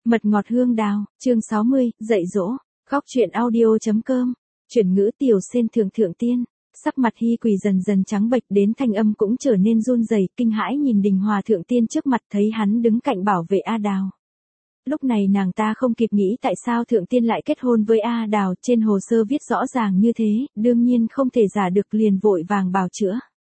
Mật ngọt hương đào, chương 60, dạy dỗ, khóc chuyện audio.com, chuyển ngữ tiểu sen thượng tiên. Sắc mặt Hy Quỳ dần dần trắng bệch đến thanh âm cũng trở nên run rẩy, kinh hãi nhìn Đình Hòa thượng tiên trước mặt thấy hắn đứng cạnh bảo vệ A Đào. Lúc này nàng ta không kịp nghĩ tại sao thượng tiên lại kết hôn với A Đào, trên hồ sơ viết rõ ràng như thế, đương nhiên không thể giả được liền vội vàng bào chữa.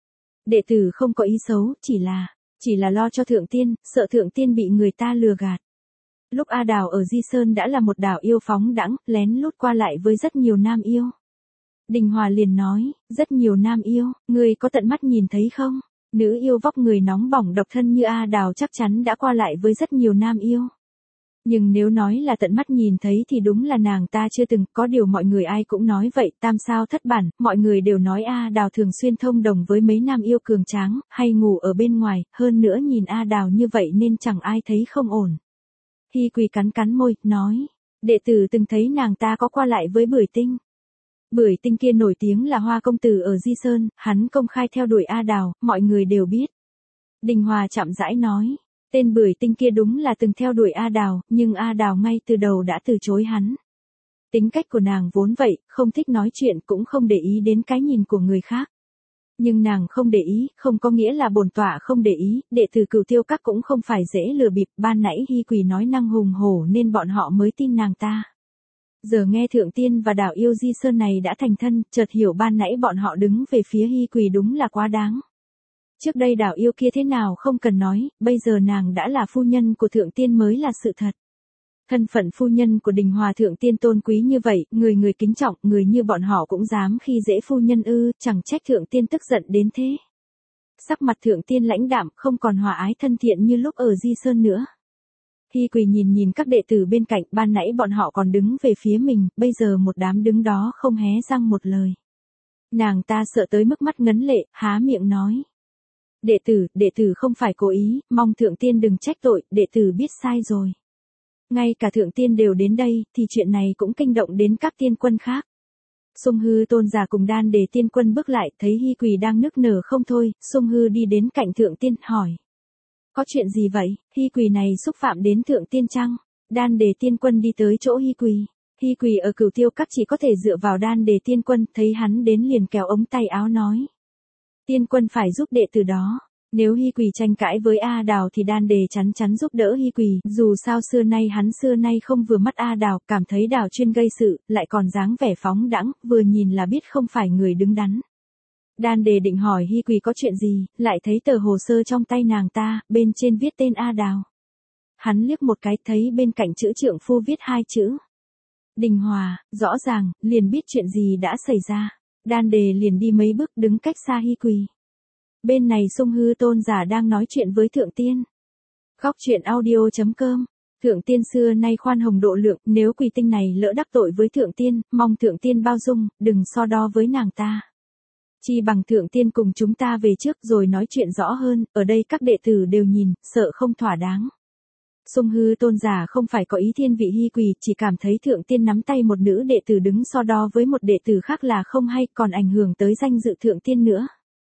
Đệ tử không có ý xấu, chỉ là lo cho thượng tiên, sợ thượng tiên bị người ta lừa gạt. Lúc A Đào ở Di Sơn đã là một đảo yêu phóng đãng, lén lút qua lại với rất nhiều nam yêu. Đình Hòa liền nói, rất nhiều nam yêu, người có tận mắt nhìn thấy không? Nữ yêu vóc người nóng bỏng độc thân như A Đào chắc chắn đã qua lại với rất nhiều nam yêu. Nhưng nếu nói là tận mắt nhìn thấy thì đúng là nàng ta chưa từng, có điều mọi người ai cũng nói vậy, tam sao thất bản, mọi người đều nói A Đào thường xuyên thông đồng với mấy nam yêu cường tráng, hay ngủ ở bên ngoài, hơn nữa nhìn A Đào như vậy nên chẳng ai thấy không ổn. Hy Quỳ cắn môi, nói, đệ tử từng thấy nàng ta có qua lại với Bưởi Tinh. Bưởi Tinh kia nổi tiếng là hoa công tử ở Di Sơn, hắn công khai theo đuổi A Đào, mọi người đều biết. Đình Hòa chậm rãi nói, tên Bưởi Tinh kia đúng là từng theo đuổi A Đào, nhưng A Đào ngay từ đầu đã từ chối hắn. Tính cách của nàng vốn vậy, không thích nói chuyện cũng không để ý đến cái nhìn của người khác. Nhưng nàng không để ý, không có nghĩa là bổn tọa không để ý, đệ tử Cửu Tiêu Các cũng không phải dễ lừa bịp, ban nãy Hy Quỳ nói năng hùng hổ nên bọn họ mới tin nàng ta. Giờ nghe thượng tiên và đảo yêu Di Sơn này đã thành thân, chợt hiểu ban nãy bọn họ đứng về phía Hy Quỳ đúng là quá đáng. Trước đây đảo yêu kia thế nào không cần nói, bây giờ nàng đã là phu nhân của thượng tiên mới là sự thật. Thân phận phu nhân của Đình Hòa thượng tiên tôn quý như vậy, người kính trọng, người như bọn họ cũng dám khi dễ phu nhân ư, chẳng trách thượng tiên tức giận đến thế. Sắc mặt thượng tiên lãnh đạm, không còn hòa ái thân thiện như lúc ở Di Sơn nữa. Hy Quỳ nhìn các đệ tử bên cạnh, ban nãy bọn họ còn đứng về phía mình, bây giờ một đám đứng đó không hé răng một lời. Nàng ta sợ tới mức mắt ngấn lệ, há miệng nói. Đệ tử không phải cố ý, mong thượng tiên đừng trách tội, đệ tử biết sai rồi. Ngay cả thượng tiên đều đến đây, thì chuyện này cũng kinh động đến các tiên quân khác. Sung Hư tôn giả cùng Đan Đề tiên quân bước lại, thấy Hy Quỳ đang nức nở không thôi, Sung Hư đi đến cạnh thượng tiên, hỏi. Có chuyện gì vậy, Hy Quỳ này xúc phạm đến thượng tiên chăng? Đan Đề tiên quân đi tới chỗ Hy Quỳ. Hy Quỳ ở Cửu Tiêu Các chỉ có thể dựa vào Đan Đề tiên quân, thấy hắn đến liền kéo ống tay áo nói. Tiên quân phải giúp đệ tử đó. Nếu Hy Quỳ tranh cãi với A Đào thì Đan Đề chắn giúp đỡ Hy Quỳ, dù sao hắn xưa nay không vừa mắt A Đào, cảm thấy Đào chuyên gây sự, lại còn dáng vẻ phóng đãng, vừa nhìn là biết không phải người đứng đắn. Đan Đề định hỏi Hy Quỳ có chuyện gì, lại thấy tờ hồ sơ trong tay nàng ta, bên trên viết tên A Đào. Hắn liếc một cái thấy bên cạnh chữ trượng phu viết 2 chữ. Đình Hòa, rõ ràng, liền biết chuyện gì đã xảy ra. Đan Đề liền đi mấy bước đứng cách xa Hy Quỳ. Bên này Sung Hư tôn giả đang nói chuyện với thượng tiên. Khóc chuyện audio.com. Thượng tiên xưa nay khoan hồng độ lượng, nếu Quỳ Tinh này lỡ đắc tội với thượng tiên, mong thượng tiên bao dung, đừng so đo với nàng ta. Chi bằng thượng tiên cùng chúng ta về trước rồi nói chuyện rõ hơn, ở đây các đệ tử đều nhìn, sợ không thỏa đáng. Sung Hư tôn giả không phải có ý thiên vị Hy Quỳ, chỉ cảm thấy thượng tiên nắm tay một nữ đệ tử đứng so đo với một đệ tử khác là không hay, còn ảnh hưởng tới danh dự thượng tiên nữa.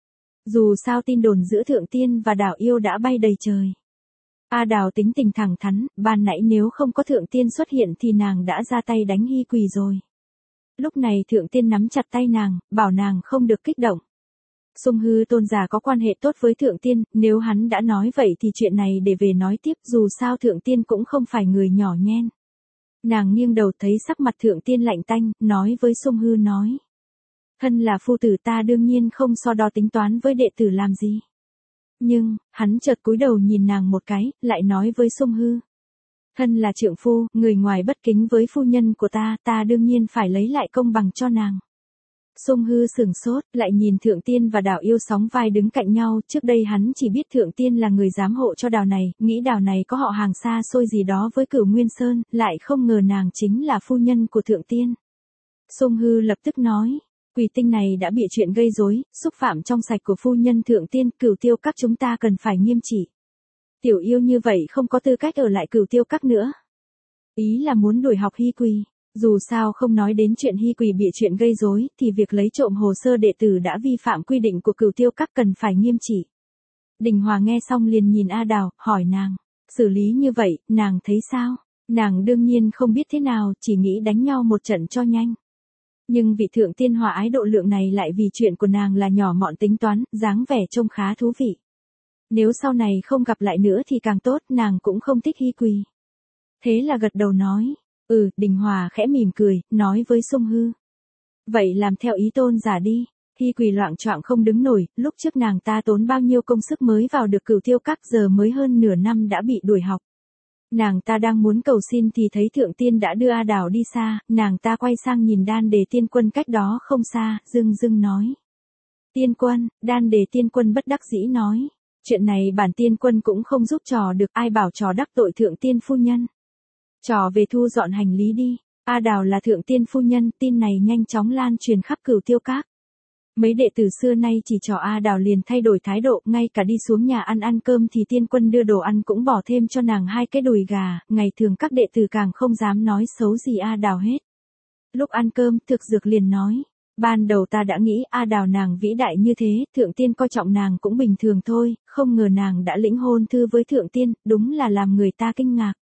Dù sao tin đồn giữa thượng tiên và đảo yêu đã bay đầy trời. A Đào tính tình thẳng thắn, ban nãy nếu không có thượng tiên xuất hiện thì nàng đã ra tay đánh Hy Quỳ rồi. Lúc này thượng tiên nắm chặt tay nàng, bảo nàng không được kích động. Sung Hư tôn giả có quan hệ tốt với thượng tiên, nếu hắn đã nói vậy thì chuyện này để về nói tiếp, dù sao thượng tiên cũng không phải người nhỏ nhen. Nàng nghiêng đầu thấy sắc mặt thượng tiên lạnh tanh, nói với Sung Hư nói. Thân là phu tử ta đương nhiên không so đo tính toán với đệ tử làm gì. Nhưng, hắn chợt cúi đầu nhìn nàng một cái, lại nói với Sung Hư. Thân là trượng phu, người ngoài bất kính với phu nhân của ta đương nhiên phải lấy lại công bằng cho nàng. Sung Hư sửng sốt, lại nhìn thượng tiên và đào yêu sóng vai đứng cạnh nhau, trước đây hắn chỉ biết thượng tiên là người giám hộ cho đào này, nghĩ đào này có họ hàng xa xôi gì đó với Cửu Nguyên Sơn, lại không ngờ nàng chính là phu nhân của thượng tiên. Sung Hư lập tức nói. Quỳ Tinh này đã bị chuyện gây rối, xúc phạm trong sạch của phu nhân thượng tiên, Cửu Tiêu Các chúng ta cần phải nghiêm trị. Tiểu yêu như vậy không có tư cách ở lại Cửu Tiêu Các nữa. Ý là muốn đuổi học Hy Quỳ. Dù sao không nói đến chuyện Hy Quỳ bị chuyện gây rối, thì việc lấy trộm hồ sơ đệ tử đã vi phạm quy định của Cửu Tiêu Các cần phải nghiêm trị. Đình Hòa nghe xong liền nhìn A Đào, hỏi nàng, xử lý như vậy, nàng thấy sao? Nàng đương nhiên không biết thế nào, chỉ nghĩ đánh nhau một trận cho nhanh. Nhưng vị thượng tiên hòa ái độ lượng này lại vì chuyện của nàng là nhỏ mọn tính toán, dáng vẻ trông khá thú vị. Nếu sau này không gặp lại nữa thì càng tốt, nàng cũng không thích Hy Quỳ. Thế là gật đầu nói, Đình Hòa khẽ mỉm cười, nói với Sung Hư. Vậy làm theo ý tôn giả đi. Hy Quỳ loạng choạng không đứng nổi, lúc trước nàng ta tốn bao nhiêu công sức mới vào được Cửu Tiêu Các, giờ mới hơn nửa năm đã bị đuổi học. Nàng ta đang muốn cầu xin thì thấy thượng tiên đã đưa A Đào đi xa, nàng ta quay sang nhìn Đan Đề Tiên Quân cách đó không xa, dưng dưng nói. Tiên Quân, Đan Đề Tiên Quân bất đắc dĩ nói. Chuyện này bản tiên quân cũng không giúp trò được, ai bảo trò đắc tội thượng tiên phu nhân. Trò về thu dọn hành lý đi. A Đào là thượng tiên phu nhân, tin này nhanh chóng lan truyền khắp Cửu Tiêu Các. Mấy đệ tử xưa nay chỉ trò A Đào liền thay đổi thái độ, ngay cả đi xuống nhà ăn cơm thì tiên quân đưa đồ ăn cũng bỏ thêm cho nàng 2 cái đùi gà, ngày thường các đệ tử càng không dám nói xấu gì A Đào hết. Lúc ăn cơm, Thực Dược liền nói, ban đầu ta đã nghĩ A Đào nàng vĩ đại như thế, thượng tiên coi trọng nàng cũng bình thường thôi, không ngờ nàng đã lĩnh hôn thư với thượng tiên, đúng là làm người ta kinh ngạc.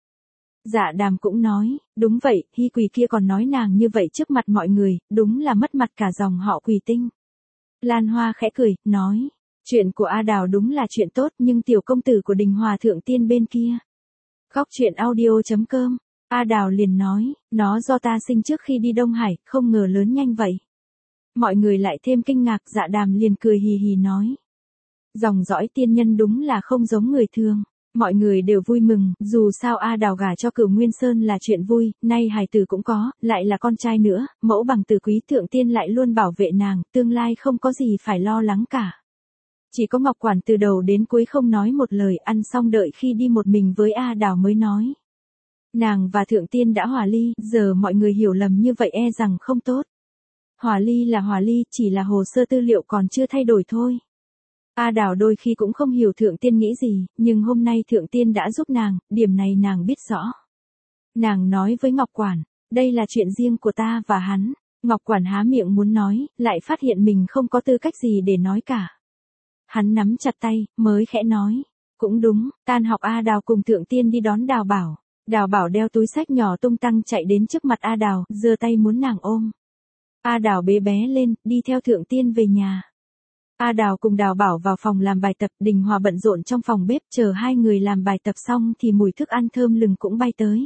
Dạ Đàm cũng nói, đúng vậy, Hy Quỳ kia còn nói nàng như vậy trước mặt mọi người, đúng là mất mặt cả dòng họ Quỳ Tinh. Lan Hoa khẽ cười, nói, chuyện của A Đào đúng là chuyện tốt, nhưng tiểu công tử của Đình Hòa thượng tiên bên kia. Góc truyện audio.com, A Đào liền nói, nó do ta sinh trước khi đi Đông Hải, không ngờ lớn nhanh vậy. Mọi người lại thêm kinh ngạc, Dạ Đàm liền cười hì hì nói. Dòng dõi tiên nhân đúng là không giống người thường. Mọi người đều vui mừng, dù sao A Đào gả cho Cửu Nguyên Sơn là chuyện vui, nay hài tử cũng có, lại là con trai nữa, mẫu bằng từ quý thượng tiên lại luôn bảo vệ nàng, tương lai không có gì phải lo lắng cả. Chỉ có Ngọc Quản từ đầu đến cuối không nói một lời, ăn xong đợi khi đi một mình với A Đào mới nói. Nàng và thượng tiên đã hòa ly, giờ mọi người hiểu lầm như vậy e rằng không tốt. Hòa ly là hòa ly, chỉ là hồ sơ tư liệu còn chưa thay đổi thôi. A Đào đôi khi cũng không hiểu thượng tiên nghĩ gì, nhưng hôm nay thượng tiên đã giúp nàng, điểm này nàng biết rõ. Nàng nói với Ngọc Quản, đây là chuyện riêng của ta và hắn. Ngọc Quản há miệng muốn nói, lại phát hiện mình không có tư cách gì để nói cả. Hắn nắm chặt tay, mới khẽ nói, cũng đúng, tan học A Đào cùng thượng tiên đi đón Đào Bảo. Đào Bảo đeo túi sách nhỏ tung tăng chạy đến trước mặt A Đào, giơ tay muốn nàng ôm. A Đào bế bé lên, đi theo thượng tiên về nhà. A Đào cùng Đào Bảo vào phòng làm bài tập, Đình Hòa bận rộn trong phòng bếp, chờ hai người làm bài tập xong thì mùi thức ăn thơm lừng cũng bay tới.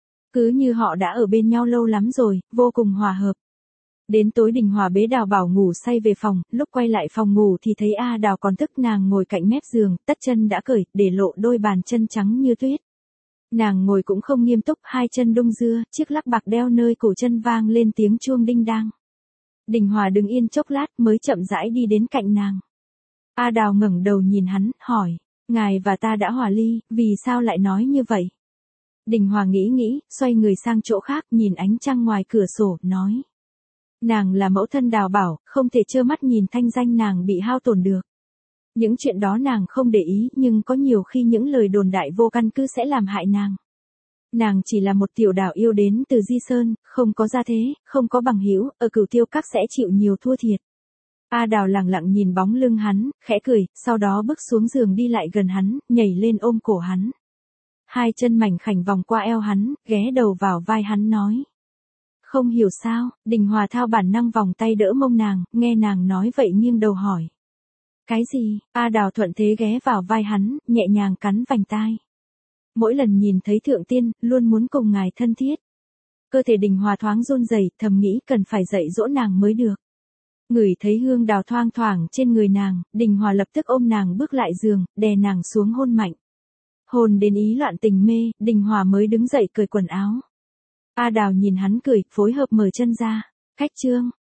Cứ như họ đã ở bên nhau lâu lắm rồi, vô cùng hòa hợp. Đến tối Đình Hòa bế Đào Bảo ngủ say về phòng, lúc quay lại phòng ngủ thì thấy A Đào còn thức, nàng ngồi cạnh mép giường, tất chân đã cởi, để lộ đôi bàn chân trắng như tuyết. Nàng ngồi cũng không nghiêm túc, hai chân đung đưa, chiếc lắc bạc đeo nơi cổ chân vang lên tiếng chuông đinh đang. Đình Hòa đứng yên chốc lát mới chậm rãi đi đến cạnh nàng. A Đào ngẩng đầu nhìn hắn, hỏi, ngài và ta đã hòa ly, vì sao lại nói như vậy? Đình Hòa nghĩ, xoay người sang chỗ khác, nhìn ánh trăng ngoài cửa sổ, nói. Nàng là mẫu thân Đào Bảo, không thể trơ mắt nhìn thanh danh nàng bị hao tổn được. Những chuyện đó nàng không để ý, nhưng có nhiều khi những lời đồn đại vô căn cứ sẽ làm hại nàng. Nàng chỉ là một tiểu đảo yêu đến từ Di Sơn, không có gia thế, không có bằng hữu, ở Cửu Tiêu Các sẽ chịu nhiều thua thiệt. A Đào lặng lặng nhìn bóng lưng hắn, khẽ cười, sau đó bước xuống giường đi lại gần hắn, nhảy lên ôm cổ hắn. Hai chân mảnh khảnh vòng qua eo hắn, ghé đầu vào vai hắn nói. Không hiểu sao, Đình Hòa thao bản năng vòng tay đỡ mông nàng, nghe nàng nói vậy nghiêng đầu hỏi. Cái gì? A Đào thuận thế ghé vào vai hắn, nhẹ nhàng cắn vành tai. Mỗi lần nhìn thấy thượng tiên, luôn muốn cùng ngài thân thiết. Cơ thể Đình Hòa thoáng run rẩy, thầm nghĩ cần phải dạy dỗ nàng mới được. Ngửi thấy hương đào thoang thoảng trên người nàng, Đình Hòa lập tức ôm nàng bước lại giường, đè nàng xuống hôn mạnh. Hôn đến ý loạn tình mê, Đình Hòa mới đứng dậy cởi quần áo. A Đào nhìn hắn cười, phối hợp mở chân ra. Khách trương,